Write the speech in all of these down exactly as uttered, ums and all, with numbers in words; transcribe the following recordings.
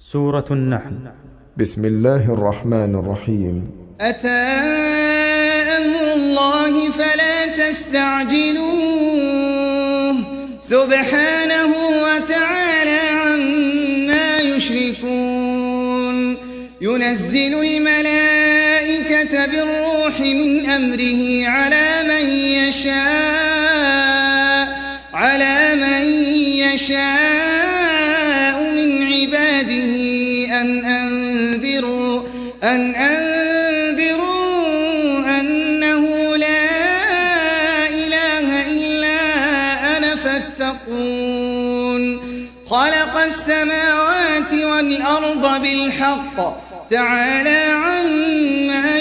سورة النحل. بسم الله الرحمن الرحيم. أتى أمر الله فلا تستعجلوه سبحانه وتعالى عما يشركون. ينزل الملائكة بالروح من أمره على من يشاء على من يشاء من عباده أن أنذروا أن أنذروا أنه لا إله إلا أنا فاتقون. خلق السماوات والأرض بالحق تعالى عما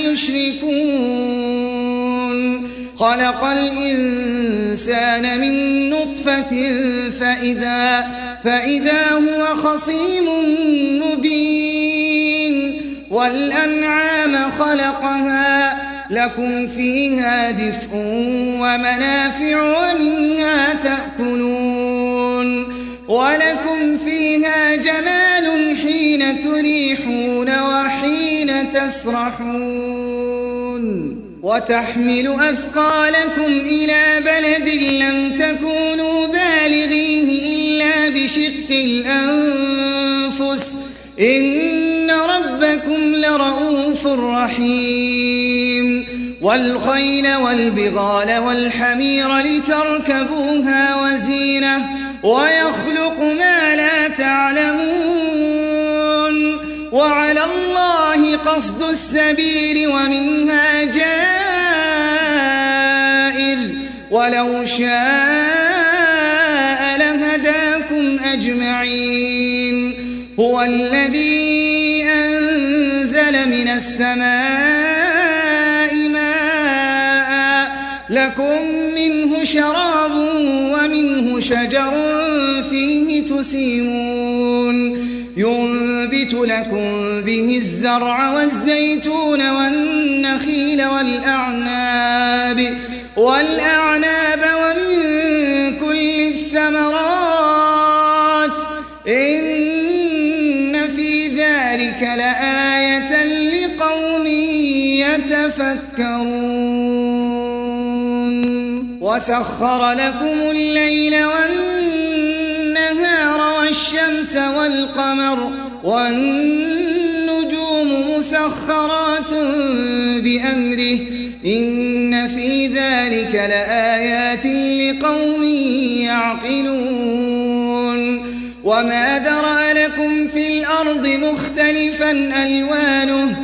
يشركون. خلق الإنسان من نطفة فإذا, فإذا هو خصيم مبين. والأنعام خلقها لكم فيها دفء ومنافع ومنها تأكلون. ولكم فيها جمال حين تريحون وحين تسرحون. وتحمل أثقالكم إلى بلد لم تكونوا بالغيه إلا بشق الأنفس إن ربكم لرؤوف رحيم. والخيل والبغال والحمير لتركبوها وزينة ويخلق ما لا تعلمون. وعلى الله قصد السبيل ومنها جائر ولو شاء لهداكم أجمعين. هو الذي أنزل من السماء ماء لكم منه شراب ومنه شجر فيه تسيمون. ينبت لكم به الزرع والزيتون والنخيل والأعناب والأعناب ومن كل الثمرات إن في ذلك لآية لقوم يتفكرون. وسخر لكم الليل والنهار والشمس والقمر والنجوم مسخرات بأمره إن في ذلك لآيات لقوم يعقلون. وما ذرأ لكم في الأرض مختلفا ألوانه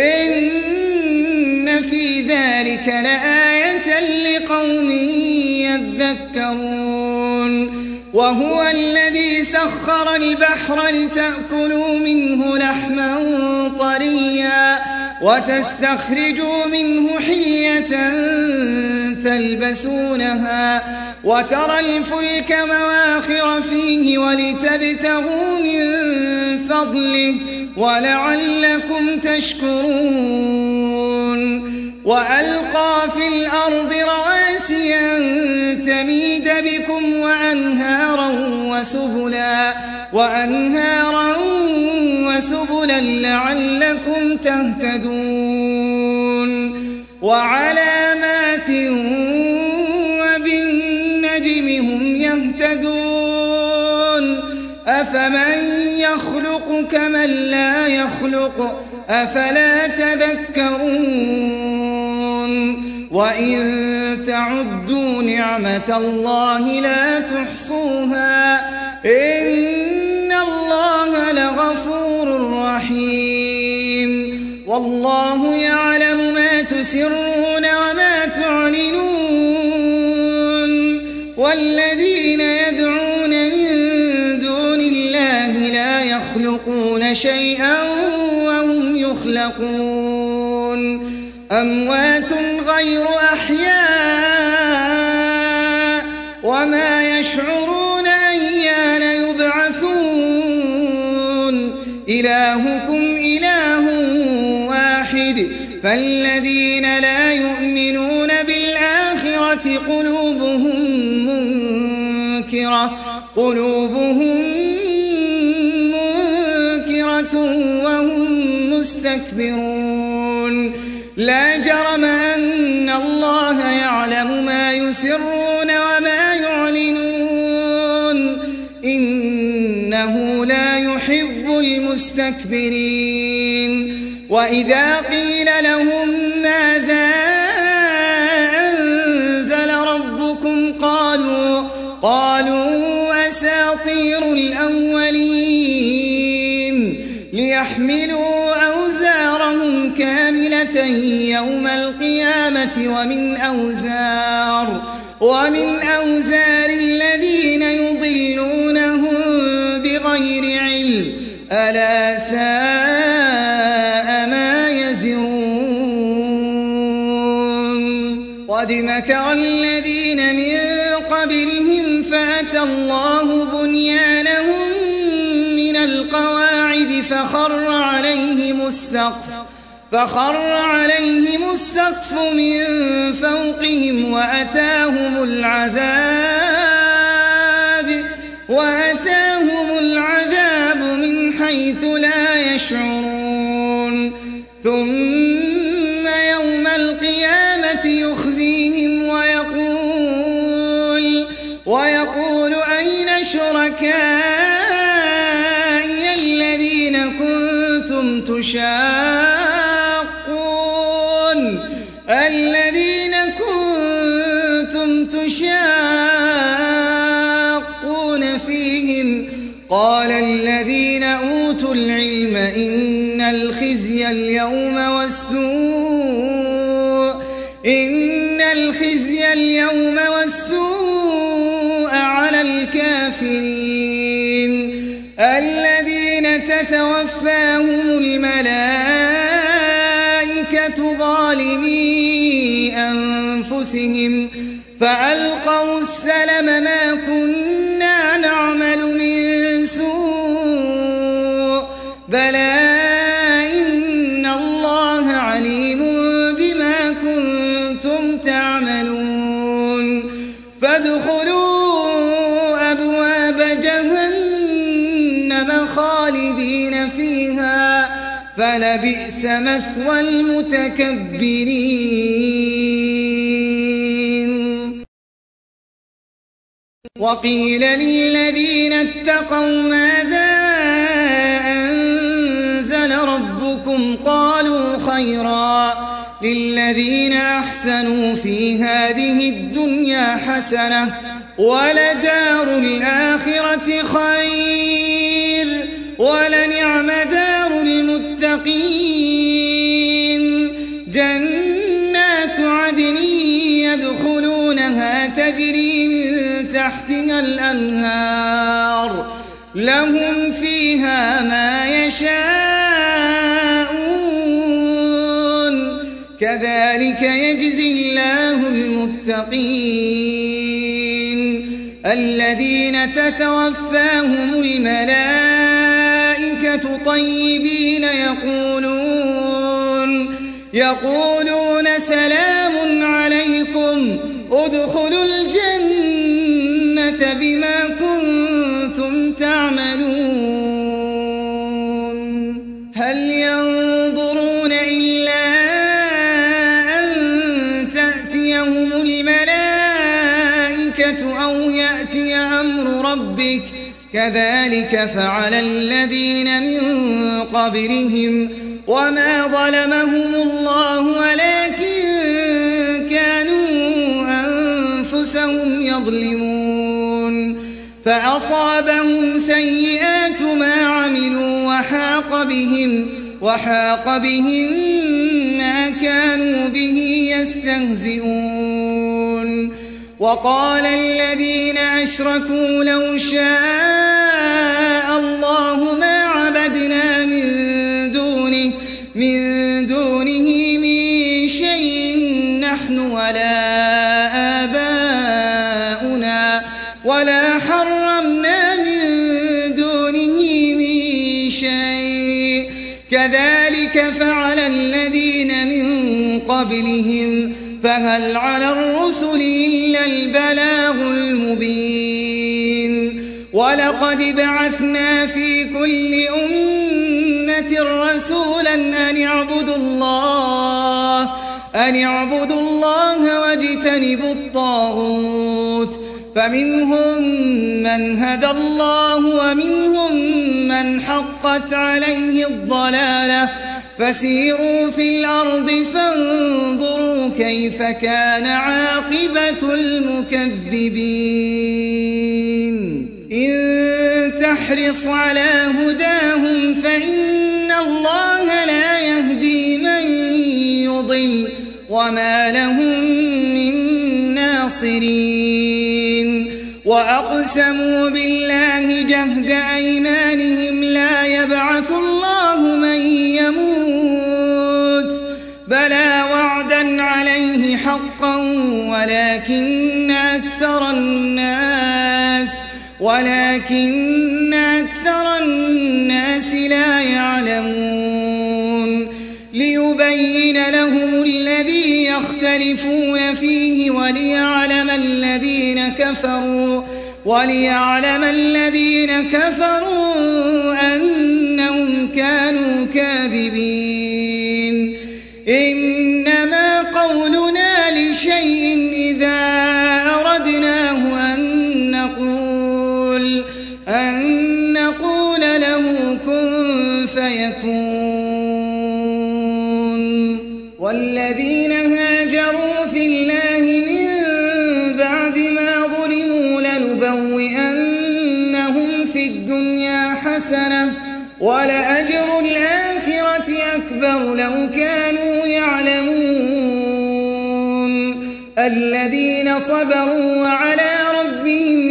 إن في ذلك لآية لقوم يذكرون. وهو الذي سخر البحر لتأكلوا منه لحما طريا وتستخرجوا منه حلية تلبسونها وترى الفلك مواخر فيه ولتبتغوا من فضله ولعلكم تشكرون. وألقى في الأرض رواسي أن تميد بكم وأنهارا وسبلا, وأنهارا وسبلا لعلكم تهتدون. وعلامات وبالنجم هم يهتدون. أفمن يخلق كمن لا يخلق أفلا تذكرون. وإن تعدوا نعمة الله لا تحصوها إن الله لغفور رحيم. والله يعلم ما تسرون وما تعلنون. والذين يدعون من دون الله لا يخلقون شيئا وهم يخلقون. أموات غير أحياء وما يشعرون أيان يبعثون. إلهكم إله واحد فالذين لا يؤمنون بالآخرة قلوبهم منكرة قلوبهم منكرة حسرة وهم مستكبرون لا جرم أن الله يعلم ما يسرون وما يعلنون إنه لا يحب المستكبرين وإذا قيل لهم ماذا أنزل ربكم قالوا قالوا أساطير الأولين ليحملوا أوزارهم كاملة يوم القيامة ومن أوزار ومن أوزار الذين يضلونهم بغير علم ألا ساء ما يزرون قد مكر الذين من قبلهم فأتى الله بنيانهم من القواعد فخر عليهم السقف فخر عليهم السقف من فوقهم وأتاهم العذاب وأتاهم العذاب من حيث لا يشعرون ثم يوم القيامة يخزيهم ويقول ويقول أين شركائي الذين كنتم تشاقون الذين كنتم تشاقون فيهم قال الذين أوتوا العلم إن الخزي اليوم والسوء إن الخزي اليوم والسوء على الكافرين الذين تتوفاهم الملائكة ظالمي أنفسهم فألقوا السلم ما كنا نعمل من سوء بلى إن الله عليم بما كنتم تعملون فادخلوا أبواب جهنم خالدين فيها فلبئس مثوى المتكبرين وقيل للذين اتقوا ماذا أنزل ربكم قالوا خيرا للذين أحسنوا في هذه الدنيا حسنة ولدار الآخرة خير ولنعم دار المتقين جنات عدن يدخلونها تجري من تحتها الأنهار لهم فيها ما يشاءون كذلك يجزي الله المتقين الذين تتوفاهم الملائكة طيبين يقولون يقولون سلام عليكم ادخلوا الجنة بما كنتم تعملون هل ينظرون إلا أن تأتيهم الملائكة أو يأتي أمر ربك كذلك فعل الذين من قبلهم وما ظلمهم الله ولكن كانوا أنفسهم يظلمون فأصابهم سيئات ما عملوا وحاق بهم وحاق بهم ما كانوا به يستهزئون وقال الذين أشركوا لو شاء الله ما عبدنا من دونه من دونه من شيء نحن ولا آباؤنا ولا حرمنا من دونه من شيء كذلك فعل الذين من قبلهم فهل على الرسل إلا البلاغ المبين ولقد بعثنا في كل أمة رسولا أن اعبدوا الله أن اعبدوا الله واجتنبوا الطاغوت فمنهم من هدى الله ومنهم من حقت عليه الضلالة فسيروا في الأرض فانظروا كيف كان عاقبة المكذبين إن تحرص على هداهم فإن الله لا يهدي من يضل وما لهم من ناصرين وأقسموا بالله جهد أيمانهم لا يبعث الله من يموت بلى وعدا عليه حقا ولكن أكثر الناس ولكن أكثر الناس لا يعلمون ليبين لهم الذي يختلفون فيه وليعلم الذين كفروا وليعلم الذين كفروا أنهم كانوا كاذبين إنما قولنا لشيء إذا أردناه أن نقول أن نقول له كن فيكون والذين هاجروا في الله من بعد ما ظلموا لنبوئنهم في الدنيا حسنة ولأجر الآخرة أكبر لو كانوا يعلمون الذين صبروا وعلى ربهم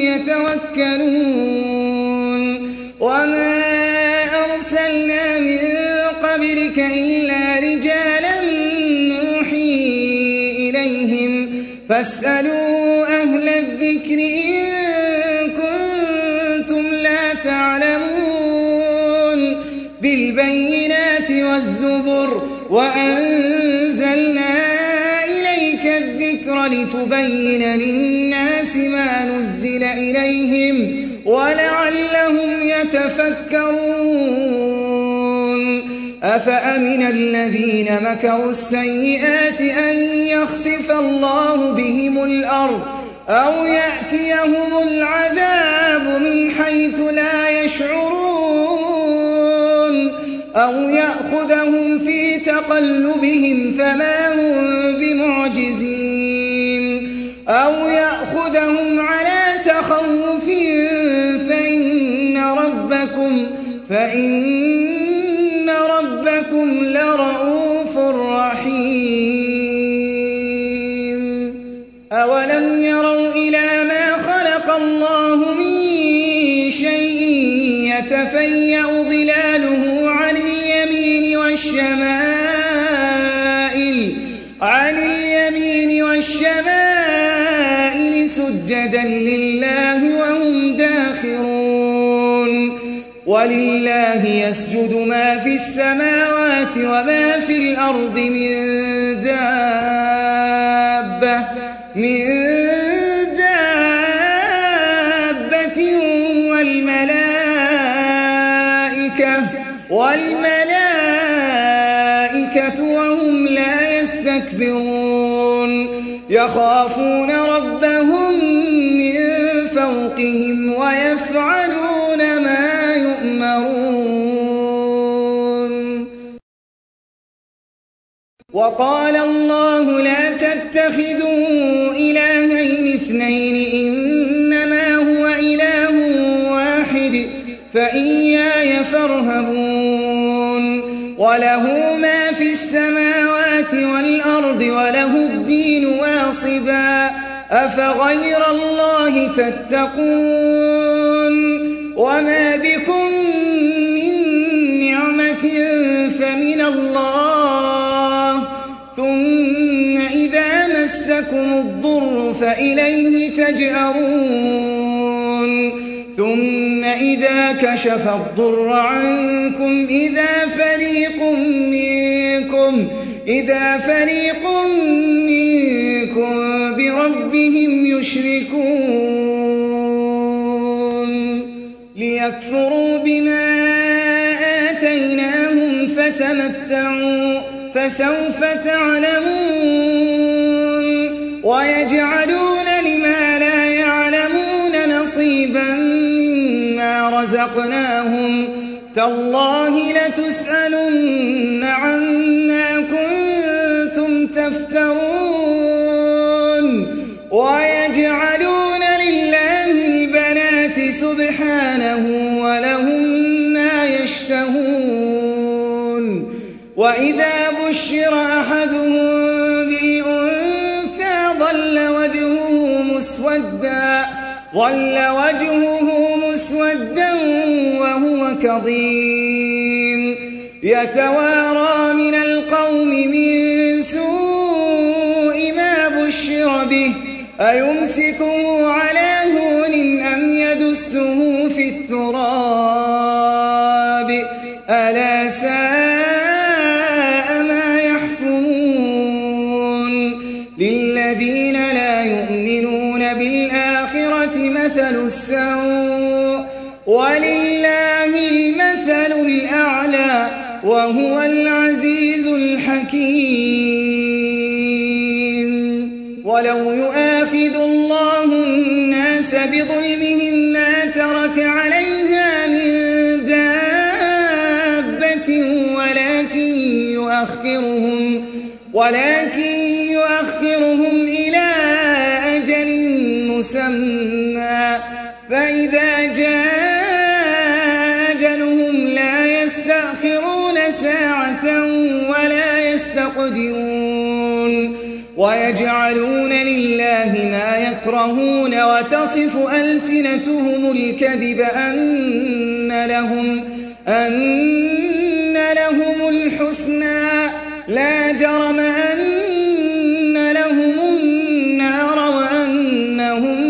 يتوكلون وما أرسلنا من قبلك إلا رجالا نوحي إليهم فاسألوا أهل الذكر إن كنتم لا تعلمون بالبينات والزبر وأنزلنا إليك الذكر لتبين للناس ما نزل إليهم ولعلهم يتفكرون أفأمن الذين مكروا السيئات أن يخسف الله بهم الأرض أو يأتيهم العذاب من حيث لا يشعرون أو يأخذهم في تقلبهم فما هم بمعجزين أو يأخذهم على تخوف فإن ربكم فإن ربكم لرؤوف رحيم أولم يروا إلى ما خلق الله من شيء يتفيأ ظلاله عن اليمين والشمائل عن اليمين والشمائل سجدا لله وهم داخرون ولله يسجد ما في السماوات وما في الأرض من دابة من دابة والملائكة والملائكة وهم لا يستكبرون يخافون ربهم من فوقهم ويفعلون ما يؤمرون وقال الله لا تتخذوا إلهين اثنين إنما هو إله واحد فإياي فارهبون وله ما في السماوات والأرض وله الدين واصبا أفغير الله تتقون وما بكم من نعمة فمن الله ثم إذا مسكم الضر فإليه تجأرون ثم إذا كشف الضر عنكم إذا فريق منكم إذا فريق منكم بربهم يشركون ليكفروا بما آتيناهم فتمتعوا فسوف تعلمون ويجعلون لما لا يعلمون نصيبا مما رزقناهم تالله لتسألن عما كنتم تفترون ويجعلون لله البنات سبحانه ولهم ما يشتهون وإذا بشر أحدهم بالأنثى ظل وجهه مسودا ظل وجهه مسودا وهو كظيم يتوارى من القوم من سوء ما بشر به أيمسكه على هون أم يدسه في التراب ألا ساء ما يحكمون للذين لا يؤمنون بالآخرة مثل السوء ولله المثل الأعلى وهو العزيز الحكيم ولو يؤاخذ الله الناس بظلمهم ما ترك عليها من دابة ولكن يؤخرهم ولكن يؤخرهم إلى أجل مسمى فإذا جاء أجلهم لا يستأخرون ساعة ولا يستقدمون ويجعلون لله ما يكرهون وتصف ألسنتهم الكذب أن لهم أن لهم الحسنى لا جرم أن لهم النار وأنهم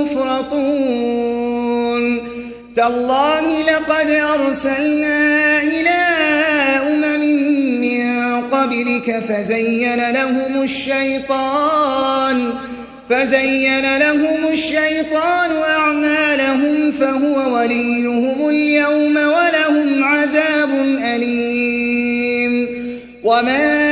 مفرطون تالله لقد أرسلنا إلى أمم من قبلك فزين لهم الشيطان فزين لهم الشيطان أعمالهم فهو وليهم اليوم ولهم عذاب أليم وما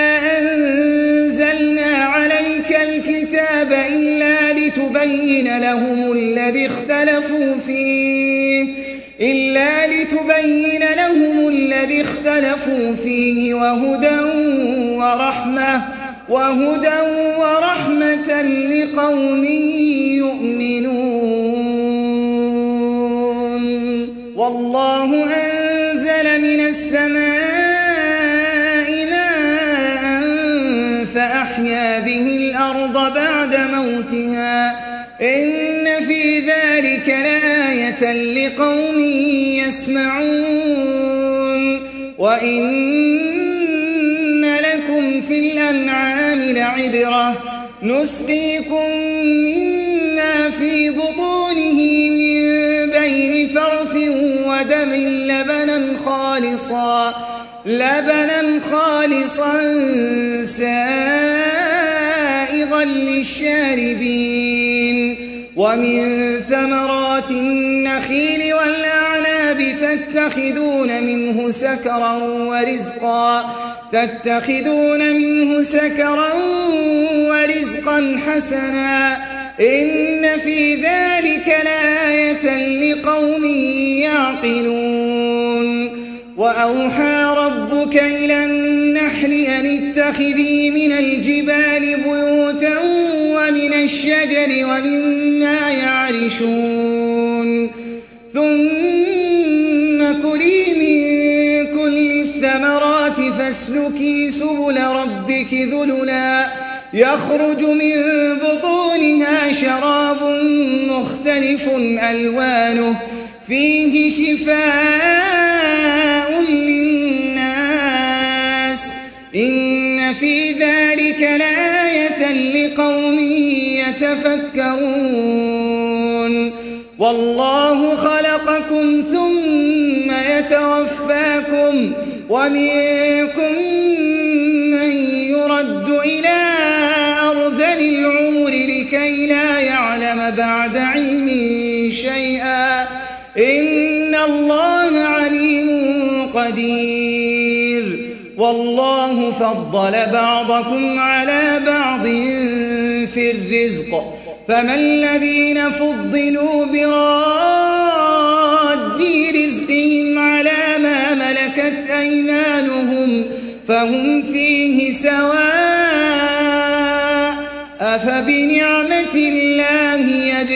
أنزلنا عليك الكتاب إلا لتبين لهم الذي اختلفوا فيه إلا لتبين لهم الذي اختلفوا فيه وهدى ورحمة وهدى ورحمة لقوم يؤمنون والله أنزل من السماء ماء فأحيا به الأرض بعد موتها إن في ذلك لآية لقوم يسمعون وإن لكم في الأنعام لعبرة نسقيكم مما في بطونه من بين فرث ودم لبنا خالصا لبنا خالصا سائغا للشاربين ومن ثمرات النخيل والأعناب تتخذون منه سكرا ورزقا تتخذون منه سكرا ورزقا حسنا إن في ذلك لآية لقوم يعقلون وأوحى ربك إلى النحل أن اتخذي من الجبال بيوتا ومن الشجر ومما يعرشون ثم كلي من كل الثمرات فاسلكي سبل ربك ذللا يخرج من بطونها شراب مختلف ألوانه فيه شفاء للناس إن في ذلك لآية لقوم يتفكرون والله خلقكم ثم يتوفاكم ومنكم من يرد إلى أرذل العمر لكي لا يعلم بعد علم شيئا إن الله عليم قدير قدير والله فضل بعضكم على بعض في الرزق فما الذين فضلوا براد رزقهم على ما ملكت أيمانهم فهم فيه سواء أفبنعمة الله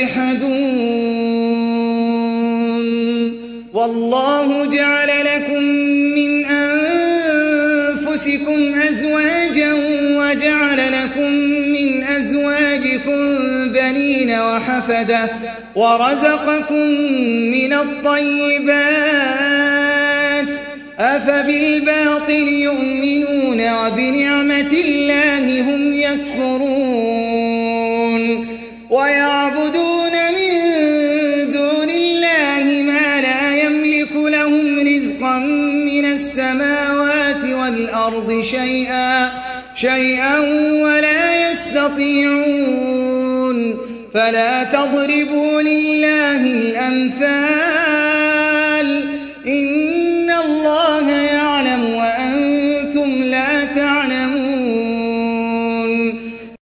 يجحدون والله جعل لكم من أنفسكم أزواجا وجعل لكم من أزواجكم بنين وحفدة ورزقكم من الطيبات أفبالباطل يؤمنون وبنعمة الله هم يكفرون ويعبدون من دون الله ما لا يملك لهم رزقا من السماوات والأرض شيئا شيئا ولا يستطيعون فلا تضربوا لله الأمثال إن الله يعلم وأنتم لا تعلمون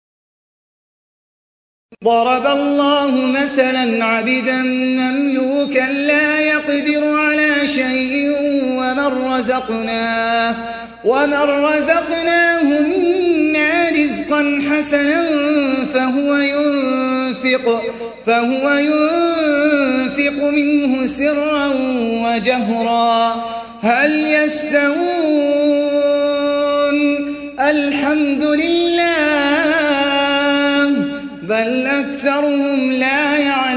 ضرب الله مثلا عبدا مملوكا لا يقدر على شيء ومن رزقناه ومن رزقناه منا رزقا حسنا فهو ينفق فهو ينفق منه سرا وجهرا هل يستوون الحمد لله بل أكثرهم لا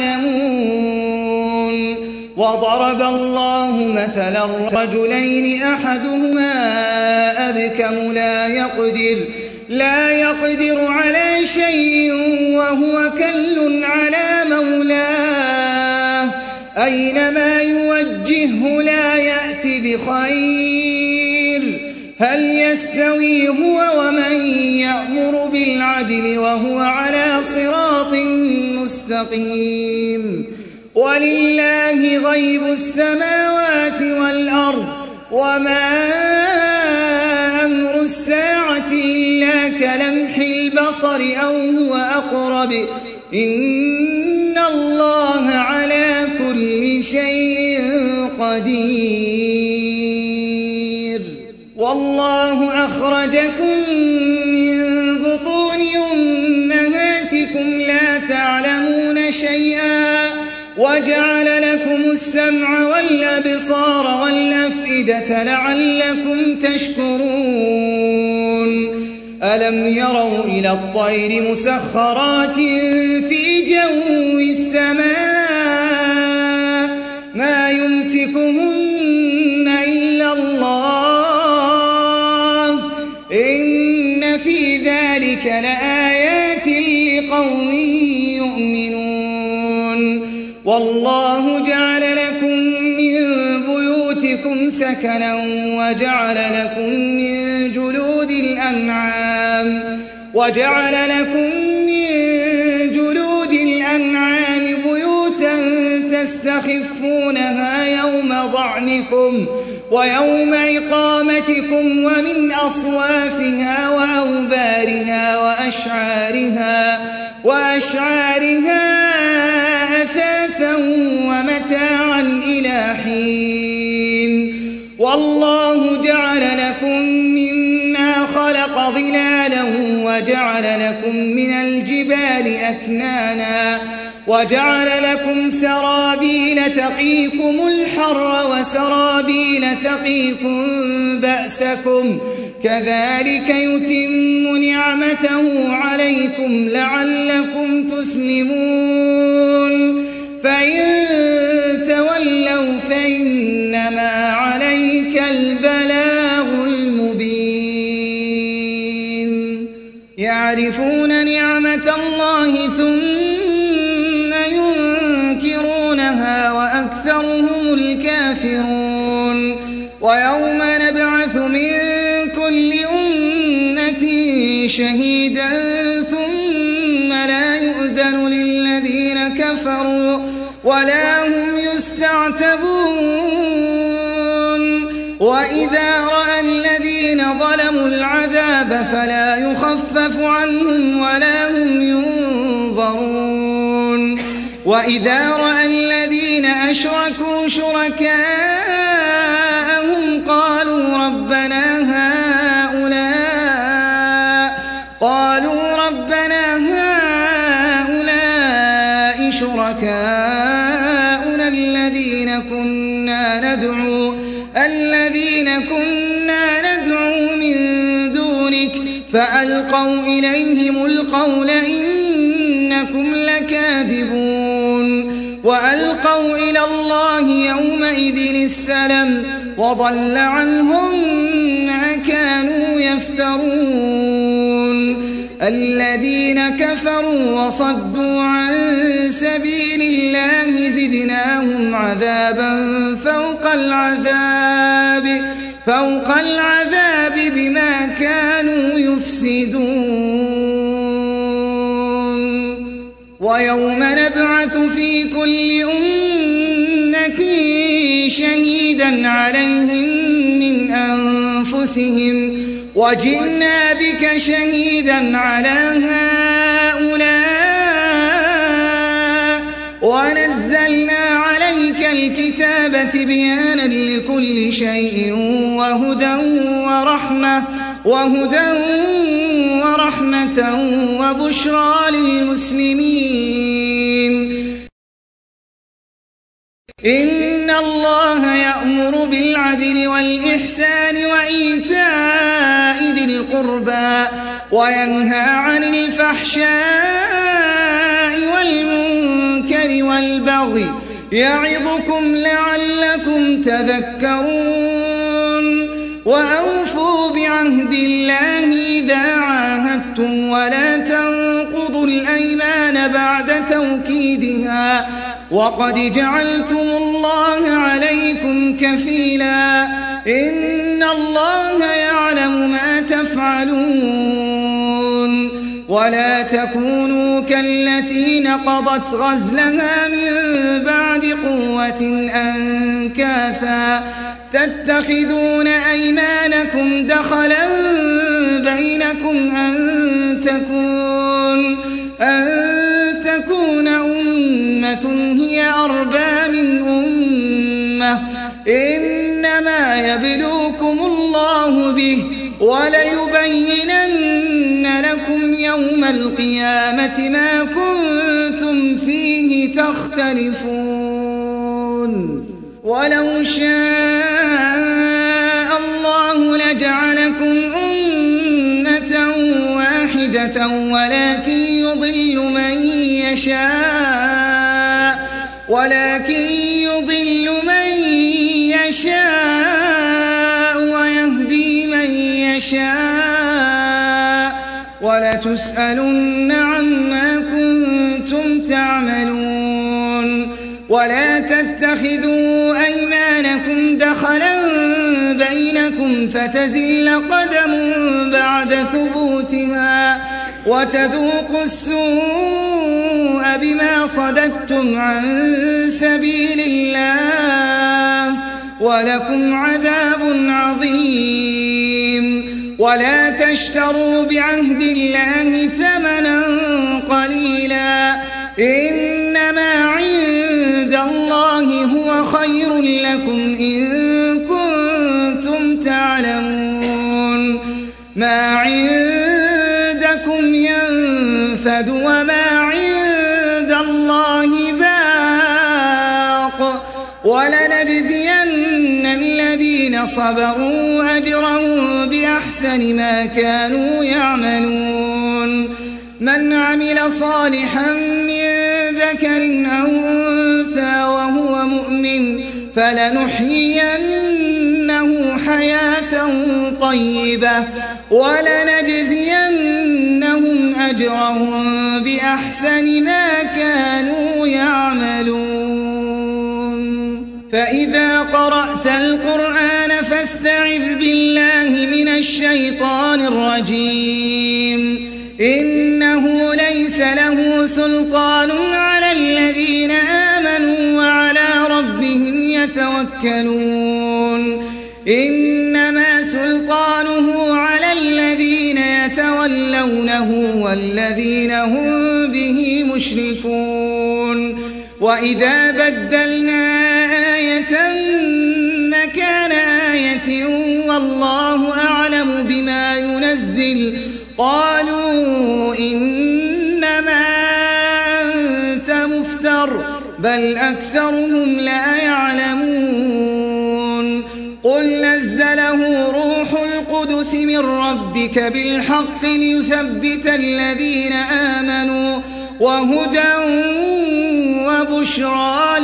يعلمون وضرب الله مثلا رجلين أحدهما أبكم لا يقدر لا يقدر على شيء وهو كل على مولاه أينما يوجهه لا يأتي بخير هل يستوي هو ومن يأمر بالعدل وهو على صراط مستقيم ولله غيب السماوات والأرض وما أمر الساعة إلا كلمح البصر أو هو أقرب إن الله على كل شيء قدير والله أخرجكم من بطون أمهاتكم لا تعلمون شيئا وجعل لكم السمع والأبصار والأفئدة لعلكم تشكرون ألم يروا إلى الطير مسخرات في جو السماء ما يمسكهن إلا الله إن في ذلك لآيات لقوم يؤمنون والله جعل لكم من بيوتكم سكنا وجعل لكم من جلود الأنعام وجعل لكم من جلود الأنعام بيوتا تستخفونها يوم ضعنكم ويوم إقامتكم ومن أصوافها وأوبارها وأشعارها وأشعارها أثاثا ومتاعا إلى حين والله جعل لكم مما خلق ظلالا وجعل لكم من الجبال أكنانا وجعل لكم سرابيل تقيكم الحر وسرابيل تقيكم بأسكم كذلك يتم نعمته عليكم لعلكم تسلمون فإن تولوا فإنما عليك البلاغ المبين يعرفون نعمة الله ثم ينكرونها وأكثرهم الكافرون ويوم نبعث من كل أمة شهيدا ثم لا يؤذن للذين كفروا ولا هم يستعتبون وإن وإذا رأى الذين ظلموا العذاب فلا يخفف عنهم ولا هم ينظرون وإذا رأى الذين أشركوا شركاءهم قالوا ربنا هؤلاء قالوا ربنا هؤلاء شركاؤنا الذين كنا ندعو الذين كنا ندعو من دونك فألقوا إليهم القول إنكم لكاذبون وألقوا إلى الله يومئذ السلم وضل عنهم ما كانوا يفترون الذين كفروا وصدوا عن سبيل الله زدناهم عذابا فوق العذاب فوق العذاب بما كانوا يفسدون ويوم نبعث في كل أمة شهيدا عليهم من أنفسهم وجئنا بك شهيدا على هؤلاء ونزلنا عليك الكتاب تبيانا لكل شيء وهدى ورحمة وهدى ورحمة وبشرى للمسلمين إن الله يأمر بالعدل والإحسان وإيتاء ذي القربى وينهى عن الفحشاء والمنكر والبغي يعظكم لعلكم تذكرون وأوفوا بعهد الله إذا عاهدتم ولا تنقضوا الأيمان بعد توكيدها وقد جعلتم الله عليكم كفيلا إن الله يعلم ما تفعلون ولا تكونوا كالتي نقضت غزلها من بعد قوة أنكاثا تتخذون أيمانكم دخلا بينكم أن تكون أن تكون أمة هي أربى من أمة إنما يبلوكم الله به وليبينن لكم يوم القيامة ما كنتم فيه تختلفون ولو شاء الله لجعلكم أمة واحدة ولكن يضل من يشاء ولكن يضل من يشاء ويهدي من يشاء ولتسألن عما كنتم تعملون ولا تتخذوا أيمانكم دخلا بينكم فتزل قدم بعد ثبوتها وتذوقوا السوء بما صددتم عن سبيل الله ولكم عذاب عظيم ولا تشتروا بعهد الله ثمنا قليلا إنما عند الله هو خير لكم إن كنتم تعلمون ما عندكم ينفد وما عند الله باق ولنجزين الذين صبروا أجرهم بأحسن ما كانوا يعملون من عمل صالحا من ذكر أو أنثى وهو مؤمن فلنحيينه حياة طيبة ولنجزينهم أجرهم بأحسن ما كانوا يعملون فإذا قرأت القرآن فاستعذ بالله من الشيطان الرجيم إنه ليس له سلطان على الذين آمنوا وعلى ربهم يتوكلون إن سلطانه على الذين يتولونه والذين هم به مشركون وإذا بدلنا آية مكان آية والله أعلم بما ينزل قالوا إنما أنت مفتر بل أكثرهم لا يعلمون قل نزله روح القدس من ربك بالحق ليثبت الذين آمنوا وهدى وبشرى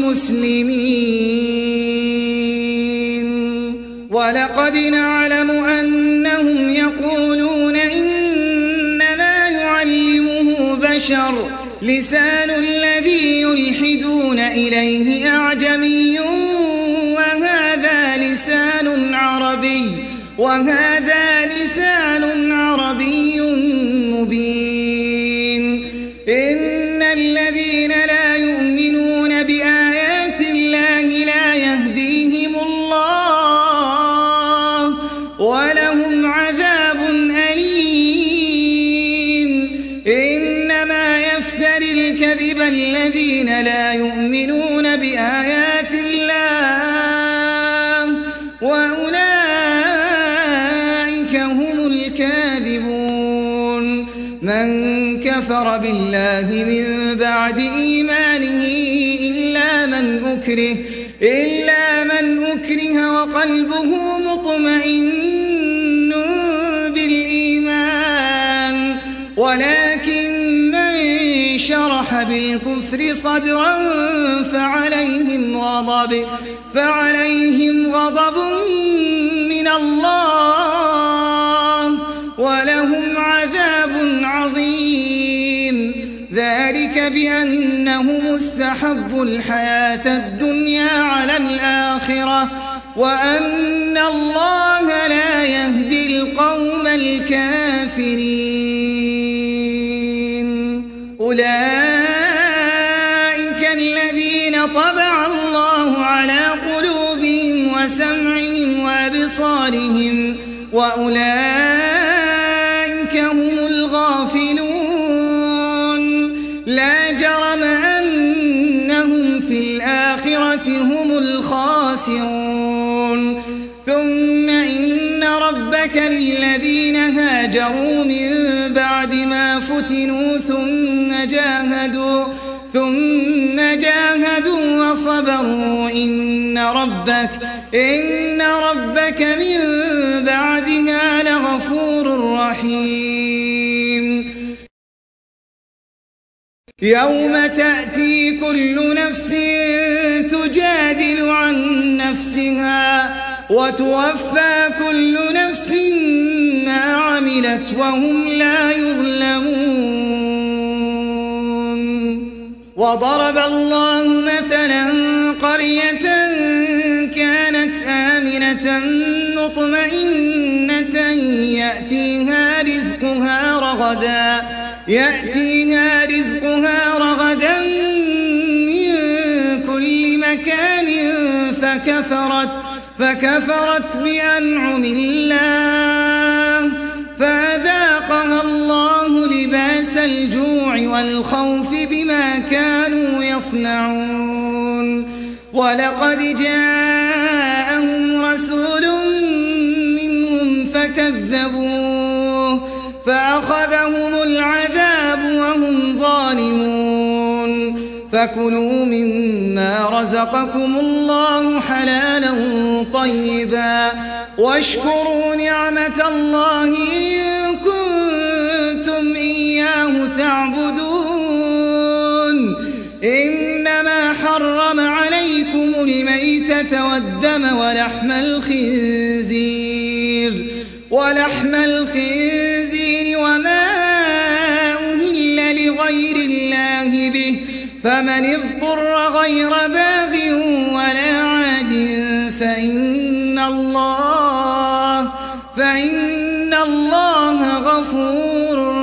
للمسلمين ولقد نعلم أنهم يقولون إنما يعلمه بشر لسان الذي يلحدون إليه أعجمي وهذا لسان عربي وهذا لسان عربي مبين إن الذين لا يؤمنون بآيات الله لا يهديهم الله ولهم عذاب أليم إنما يفتري الكذب الذين لا يؤمنون بآيات الله وأولئك هم الكاذبون من كفر بالله من بعد إيمانه إلا من أكره إلا من أكره وقلبه مطمئن بالإيمان ولكن من شرح بالكفر صدرا فعليهم غضب فعليهم غضب من الله ولهم عذاب عظيم ذلك بأنهم استحبوا الحياة الدنيا على الآخرة وأن الله لا يهدي القوم الكافرين أولئك الذين طبع الله على قلوبهم وسمعهم وأبصارهم وأولئك هم الغافلون لا جرم أنهم في الآخرة هم الخاسرون ثم إن ربك للذين هاجروا من بعد ما فتنوا ثم جاهدوا ثم جاهدوا وصبروا إن ربك إن ربك من بعدها لغفور رحيم يوم تأتي كل نفس تجادل عن نفسها وتوفى كل نفس ما عملت وهم لا يظلمون وضرب الله مثلا قرية كانت آمنة مطمئنة يأتيها رزقها رغدا يأتيها رزقها رغدا من كل مكان فكفرت فكفرت بأنعم الله فأذاقها الله لباس الجوع والخوف بما كانوا يصنعون ولقد جاءهم رسول منهم فكذبوه فأخذهم العذاب وهم ظالمون فكلوا مما رزقكم الله حلالا طيبا واشكروا نعمة الله إن كنتم إياه تعبدون إنما حرم عليكم الميتة والدم ولحم الخنزير ولحم الخنزير وما أهل لغير الله به فمن اضطر غير باغ ولا عاد فإن الله فإن الله غفور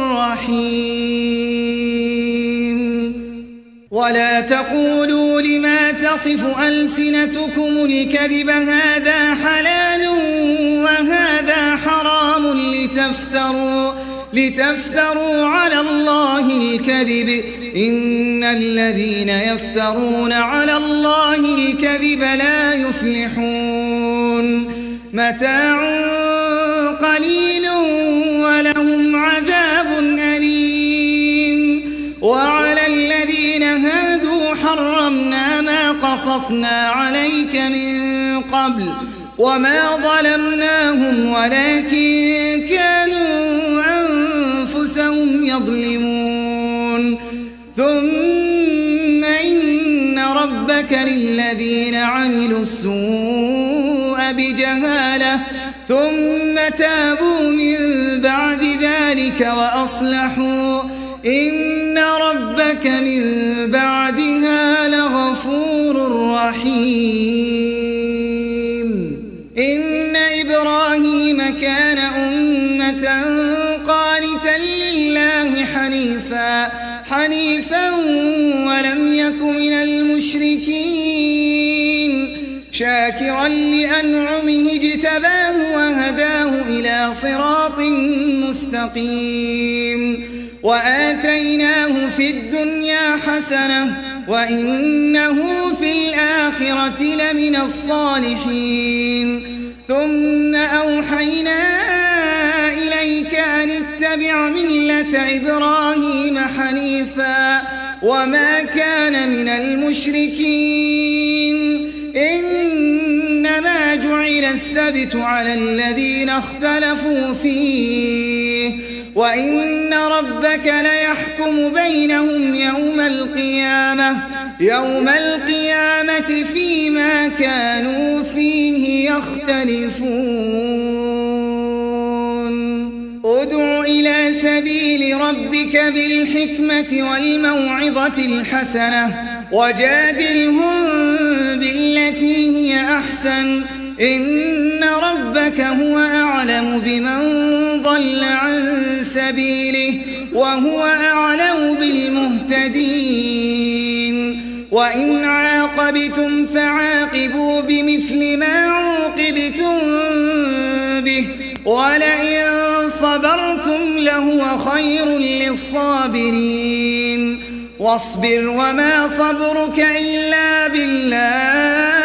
رحيم ولا تقولوا لما تصف ألسنتكم الكذب هذا حلال وهذا لتفتروا, لتفتروا على الله الكذب إن الذين يفترون على الله الكذب لا يفلحون متاع قليل ولهم عذاب أليم وعلى الذين هادوا حرمنا ما قصصنا عليك من قبل وما ظلمناهم ولكن كانوا أنفسهم يظلمون ثم إن ربك للذين عملوا السوء بجهالة ثم تابوا من بعد ذلك وأصلحوا إن ربك من بعدها لغفور رحيم إن إبراهيم كان أمة قانتا لله حنيفا حنيفا ولم يك من المشركين شاكرا لأنعمه اجتباه وهداه إلى صراط مستقيم وآتيناه في الدنيا حسنة وإنه في الآخرة لمن الصالحين ثم أوحينا إليك أن اتبع ملة إبراهيم حنيفا وما كان من المشركين إنما جعل السبت على الذين اختلفوا فيه وإن ربك ليحكم بينهم يوم القيامة يوم القيامة فيما كانوا فيه يختلفون ادع إلى سبيل ربك بالحكمة والموعظة الحسنة وجادلهم بالتي هي أحسن إن ربك هو أعلم بمن ضل عن سبيله وهو أعلم بالمهتدين وإن عاقبتم فعاقبوا بمثل ما عوقبتم به ولئن صبرتم لهو خير للصابرين واصبر وما صبرك إلا بالله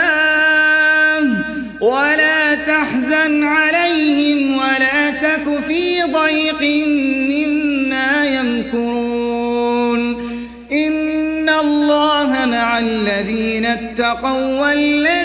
ولا تحزن عليهم ولا تك في ضيق مما يمكرون إن الله مع الذين اتقوا والذين